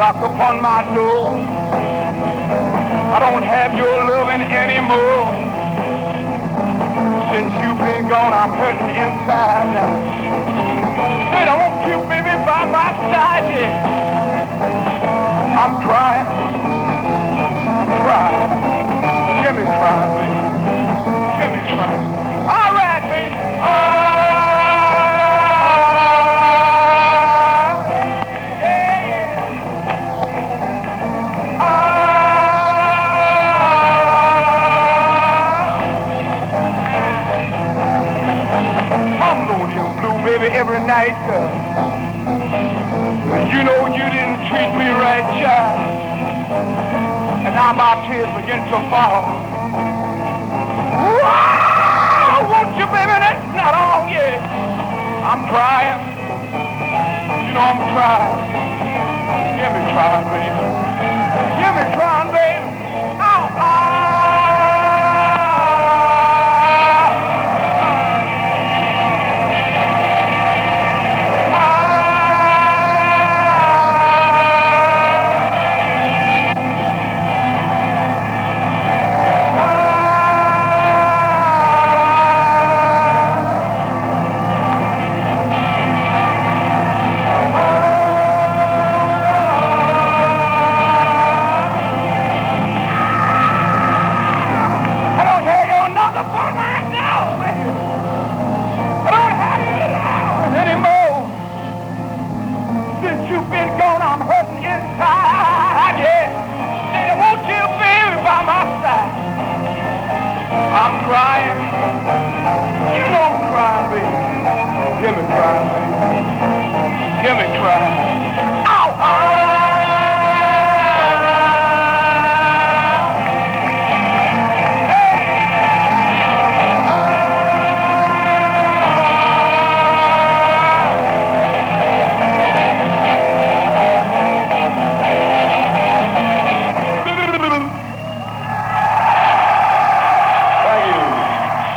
knock upon my door. I don't have your loving anymore. Since you've been gone, I'm hurting inside now. Say, don't you, baby, by my side, yeah. I'm crying, crying. Give me crying, baby. Give me crying. All right, baby. Baby, every night, you know you didn't treat me right, child. And now my tears begin to fall. Wow, won't you, baby? That's not all yet. I'm crying. You know I'm crying. Give me crying, baby. Give me crying, baby. Ow, ow. I'm crying. You know I'm crying, baby. Give me crying, baby. Give me crying.